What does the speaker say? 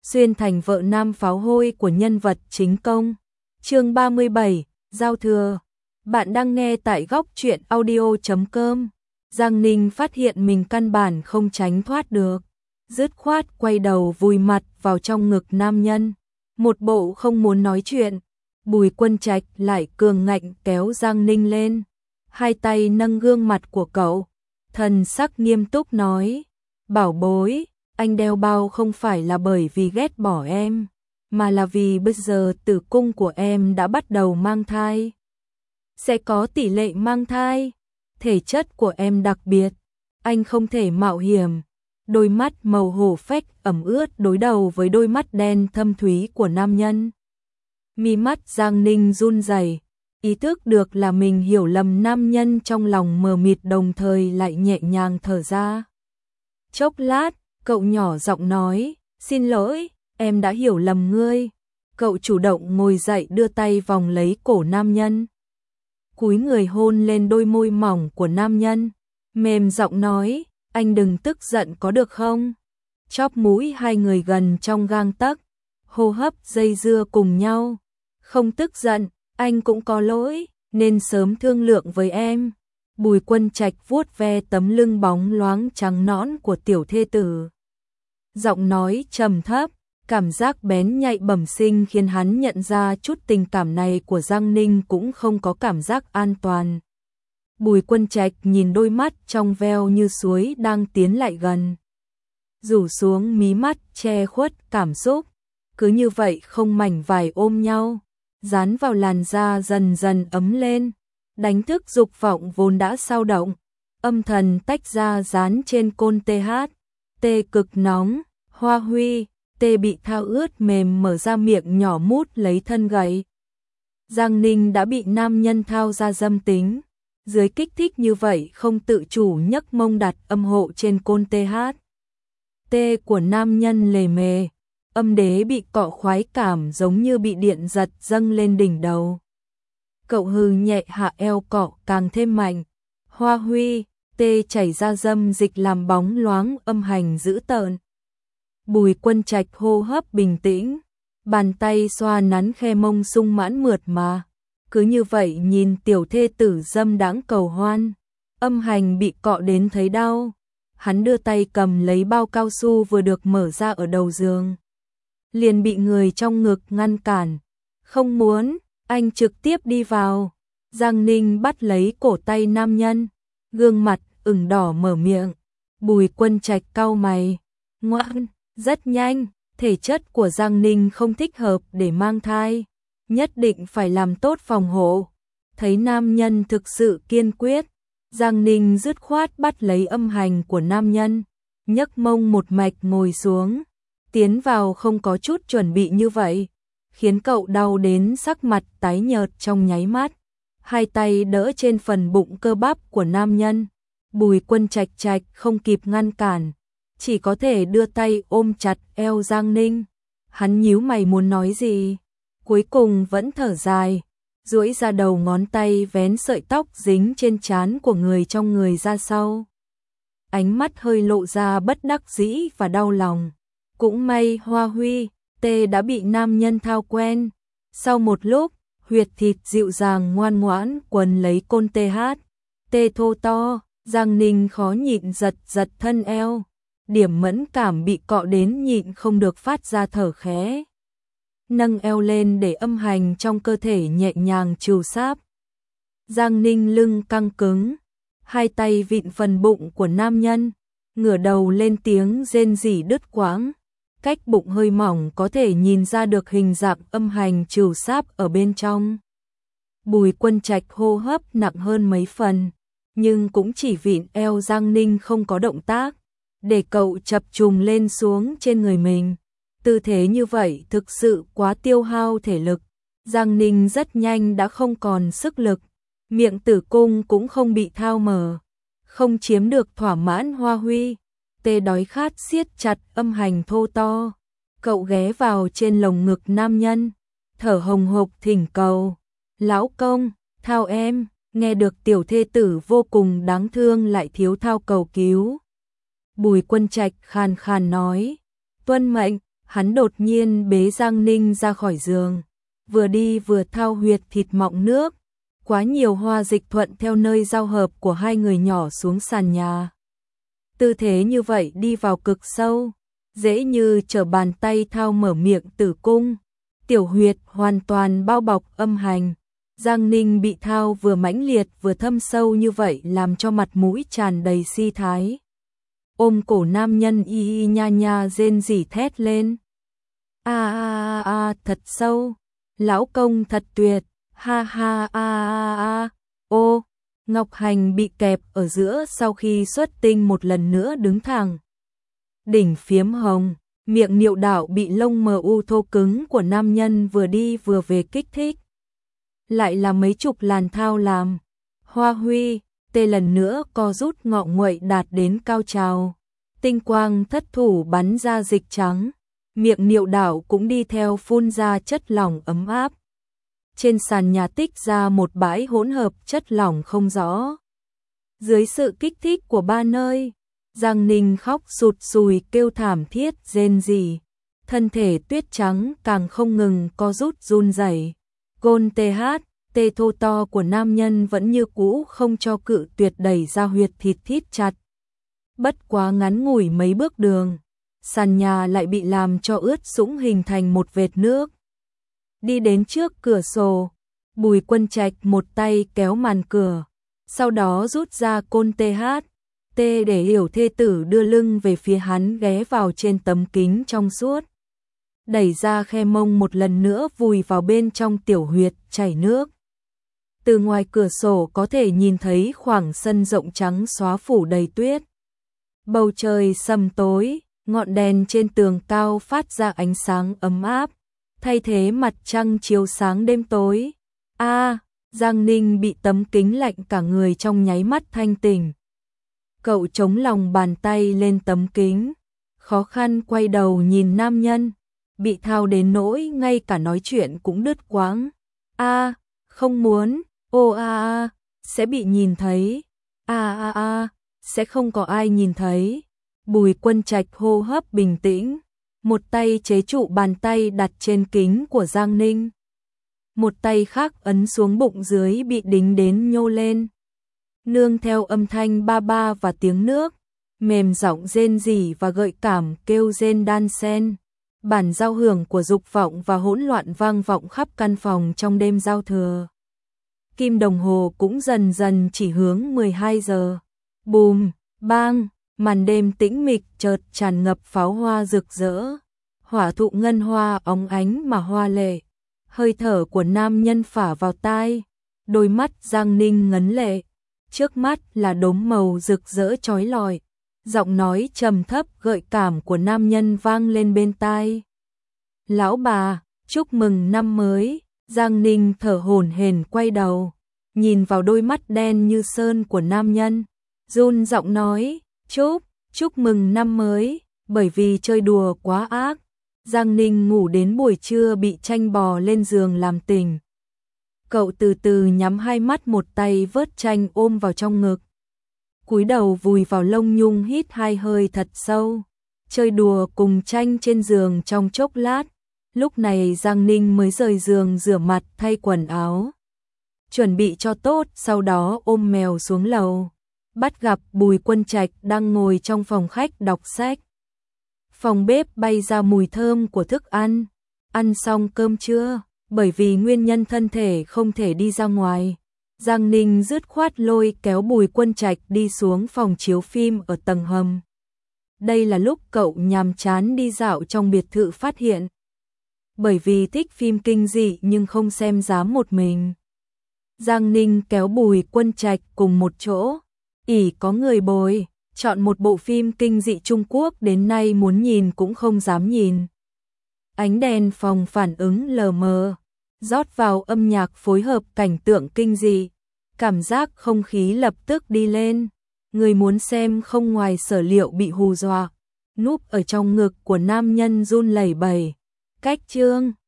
xuyên thành vợ nam pháo hôi của nhân vật chính công. Chương 37, Giao thừa. Bạn đang nghe tại góc truyện audio.com. Giang Ninh phát hiện mình căn bản không tránh thoát được, dứt khoát quay đầu vùi mặt vào trong ngực nam nhân, một bộ không muốn nói chuyện. Bùi Quân Trạch lại cường ngạnh kéo Giang Ninh lên, hai tay nâng gương mặt của cậu, thần sắc nghiêm túc nói: "Bảo bối, anh đeo bao không phải là bởi vì ghét bỏ em, mà là vì bây giờ tử cung của em đã bắt đầu mang thai. Sẽ có tỷ lệ mang thai, thể chất của em đặc biệt, anh không thể mạo hiểm." Đôi mắt màu hổ phách ẩm ướt đối đầu với đôi mắt đen thâm thúy của nam nhân. Mi mắt Giang Ninh run rẩy, ý thức được là mình hiểu lầm nam nhân, trong lòng mờ mịt đồng thời lại nhẹ nhàng thở ra. Chốc lát, cậu nhỏ giọng nói: "Xin lỗi, em đã hiểu lầm ngươi." Cậu chủ động ngồi dậy, đưa tay vòng lấy cổ nam nhân, cúi người hôn lên đôi môi mỏng của nam nhân, mềm giọng nói: "Anh đừng tức giận có được không?" Chóp mũi hai người gần trong gang tấc, hô hấp dây dưa cùng nhau. "Không tức giận, anh cũng có lỗi, nên sớm thương lượng với em." Bùi Quân Trạch vuốt ve tấm lưng bóng loáng trắng nõn của tiểu thê tử, giọng nói trầm thấp, cảm giác bén nhạy bẩm sinh khiến hắn nhận ra chút tình cảm này của Giang Ninh cũng không có cảm giác an toàn. Bùi Quân Trạch nhìn đôi mắt trong veo như suối đang tiến lại gần, rủ xuống mí mắt che khuất cảm xúc, cứ như vậy không mảnh vải ôm nhau, dán vào làn da dần dần ấm lên, đánh thức dục vọng vốn đã sao động. Âm thần tách ra dán trên côn TH, tê cực nóng, Hoa Huy, tê bị thao ướt mềm mở ra miệng nhỏ mút lấy thân gậy. Giang Ninh đã bị nam nhân thao ra dâm tính, dưới kích thích như vậy không tự chủ nhấc mông đặt âm hộ trên côn TH. Tê của nam nhân lề mề, âm đế bị cọ khoái cảm giống như bị điện giật dâng lên đỉnh đầu. Cậu hừ nhẹ hạ eo cọ càng thêm mạnh. Hoa Huy, tê chảy ra dâm dịch làm bóng loáng âm hành dữ tợn. Bùi Quân Trạch hô hấp bình tĩnh, bàn tay xoa nắn khe mông sung mãn mượt mà. Cứ như vậy nhìn tiểu thê tử dâm đãng cầu hoan, âm hành bị cọ đến thấy đau. Hắn đưa tay cầm lấy bao cao su vừa được mở ra ở đầu giường, liền bị người trong ngực ngăn cản. "Không muốn." Anh trực tiếp đi vào. Giang Ninh bắt lấy cổ tay nam nhân, gương mặt ửng đỏ mở miệng. Bùi Quân Trạch cau mày: "Ngoan." Rất nhanh, thể chất của Giang Ninh không thích hợp để mang thai, nhất định phải làm tốt phòng hộ. Thấy nam nhân thực sự kiên quyết, Giang Ninh dứt khoát bắt lấy âm hành của nam nhân, nhấc mông một mạch ngồi xuống, tiến vào không có chút chuẩn bị như vậy, khiến cậu đau đến sắc mặt tái nhợt trong nháy mắt. Hai tay đỡ trên phần bụng cơ bắp của nam nhân, Bùi Quân Trạch không kịp ngăn cản, chỉ có thể đưa tay ôm chặt eo Giang Ninh. Hắn nhíu mày muốn nói gì, cuối cùng vẫn thở dài, duỗi ra đầu ngón tay vén sợi tóc dính trên trán của người trong người ra sau. Ánh mắt hơi lộ ra bất đắc dĩ và đau lòng. Cũng may Hoa Huy, tê đã bị nam nhân thao quen. Sau một lúc, huyệt thịt dịu dàng ngoan ngoãn quấn lấy côn TH, tê thô to, Giang Ninh khó nhịn giật giật thân eo. Điểm mẫn cảm bị cọ đến nhịn không được phát ra thở khẽ. Nâng eo lên để âm hành trong cơ thể nhẹ nhàng trù sáp. Giang Ninh lưng căng cứng, hai tay vịn phần bụng của nam nhân, ngửa đầu lên tiếng rên rỉ đứt quãng. Cách bụng hơi mỏng có thể nhìn ra được hình dạng âm hành trù sáp ở bên trong. Bùi Quân Trạch hô hấp nặng hơn mấy phần, nhưng cũng chỉ vịn eo Giang Ninh không có động tác, để cậu chập trùng lên xuống trên người mình. Tư thế như vậy thực sự quá tiêu hao thể lực. Giang Ninh rất nhanh đã không còn sức lực, miệng tử cung cũng không bị thao mở, không chiếm được thỏa mãn. Hoa Huy, tê đói khát siết chặt âm hành thô to. Cậu ghé vào trên lồng ngực nam nhân, thở hồng hộc thỉnh cầu: "Lão công, thao em." Nghe được tiểu thê tử vô cùng đáng thương lại thiếu thao cầu cứu, Bùi Quân Trạch khàn khàn nói: "Tuân mệnh." hắn đột nhiên bế Giang Ninh ra khỏi giường, vừa đi vừa thao huyệt thịt mọng nước, quá nhiều hoa dịch thuận theo nơi giao hợp của hai người nhỏ xuống sàn nhà. Tư thế như vậy đi vào cực sâu, dễ như trở bàn tay thao mở miệng tử cung, tiểu huyệt hoàn toàn bao bọc âm hành. Giang Ninh bị thao vừa mãnh liệt vừa thâm sâu như vậy làm cho mặt mũi tràn đầy si thái. Ôm cổ nam nhân y nha nha rên rỉ thét lên. Thật sâu, lão công thật tuyệt, ha ha ô. Ngọc Hành bị kẹp ở giữa sau khi xuất tinh một lần nữa đứng thẳng. Đỉnh phiếm hồng, miệng niệu đạo bị lông mờ u thô cứng của nam nhân vừa đi vừa về kích thích. Lại là mấy chục làn thao làm. Hoa huy, tê lần nữa co rút ngọ nguậy đạt đến cao trào. Tinh quang thất thủ bắn ra dịch trắng. Miệng niệu đạo cũng đi theo phun ra chất lỏng ấm áp. Trên sàn nhà tích ra một bãi hỗn hợp chất lỏng không rõ. Dưới sự kích thích của ba nơi, Giang Ninh khóc sụt sùi kêu thảm thiết rên rỉ. Thân thể tuyết trắng càng không ngừng co rút run rẩy. Gôn tê thô to của nam nhân vẫn như cũ không cho cự tuyệt đẩy ra huyệt thịt thít chặt. Bất quá ngắn ngủi mấy bước đường, sàn nhà lại bị làm cho ướt sũng hình thành một vệt nước. Đi đến trước cửa sổ, Bùi Quân Trạch một tay kéo màn cửa, sau đó rút ra côn để hiểu thê tử đưa lưng về phía hắn ghé vào trên tấm kính trong suốt. Đẩy ra khe mông một lần nữa vùi vào bên trong tiểu huyệt chảy nước. Từ ngoài cửa sổ có thể nhìn thấy khoảng sân rộng trắng xóa phủ đầy tuyết. Bầu trời sầm tối, ngọn đèn trên tường cao phát ra ánh sáng ấm áp, thay thế mặt trăng chiếu sáng đêm tối. Giang Ninh bị tấm kính lạnh cả người trong nháy mắt thanh tỉnh. Cậu chống lòng bàn tay lên tấm kính, khó khăn quay đầu nhìn nam nhân, bị thao đến nỗi ngay cả nói chuyện cũng đứt quãng. Không muốn, sẽ bị nhìn thấy. Sẽ không có ai nhìn thấy. Bùi Quân Trạch hô hấp bình tĩnh, một tay chế trụ bàn tay đặt trên kính của Giang Ninh. Một tay khác ấn xuống bụng dưới bị đính đến nhô lên. Nương theo âm thanh ba ba và tiếng nước, mềm giọng rên rỉ và gợi cảm kêu rên đan xen. Bản giao hưởng của dục vọng và hỗn loạn vang vọng khắp căn phòng trong đêm giao thừa. Kim đồng hồ cũng dần dần chỉ hướng 12 giờ. Bùm, bang, màn đêm tĩnh mịch chợt tràn ngập pháo hoa rực rỡ. Hỏa thụ ngân hoa óng ánh mà hoa lệ. Hơi thở của nam nhân phả vào tai. Đôi mắt Giang Ninh ngấn lệ. Trước mắt là đốm màu rực rỡ chói lọi. Giọng nói trầm thấp gợi cảm của nam nhân vang lên bên tai. Lão bà, chúc mừng năm mới. Giang Ninh thở hổn hển quay đầu, nhìn vào đôi mắt đen như sơn của nam nhân, run giọng nói, chúc mừng năm mới, bởi vì chơi đùa quá ác. Giang Ninh ngủ đến buổi trưa bị Tranh bò lên giường làm tỉnh. Cậu từ từ nhắm hai mắt, một tay vớt Tranh ôm vào trong ngực. Cúi đầu vùi vào lông nhung hít hai hơi thật sâu, chơi đùa cùng Tranh trên giường trong chốc lát. Lúc này Giang Ninh mới rời giường rửa mặt thay quần áo, chuẩn bị cho tốt, sau đó ôm mèo xuống lầu. Bắt gặp Bùi Quân Trạch đang ngồi trong phòng khách đọc sách. Phòng bếp bay ra mùi thơm của thức ăn. Ăn xong cơm trưa, bởi vì nguyên nhân thân thể không thể đi ra ngoài, Giang Ninh dứt khoát lôi kéo Bùi Quân Trạch đi xuống phòng chiếu phim ở tầng hầm. Đây là lúc cậu nhàm chán đi dạo trong biệt thự phát hiện. Bởi vì thích phim kinh dị nhưng không xem dám một mình, Giang Ninh kéo Bùi Quân Trạch cùng một chỗ, có người bồi, chọn một bộ phim kinh dị Trung Quốc đến nay muốn nhìn cũng không dám nhìn. Ánh đèn phòng phản ứng lờ mờ, rót vào âm nhạc phối hợp cảnh tượng kinh dị, cảm giác không khí lập tức đi lên. Người muốn xem không ngoài sở liệu bị hù dọa, núp ở trong ngực của nam nhân run lẩy bẩy. Cách chương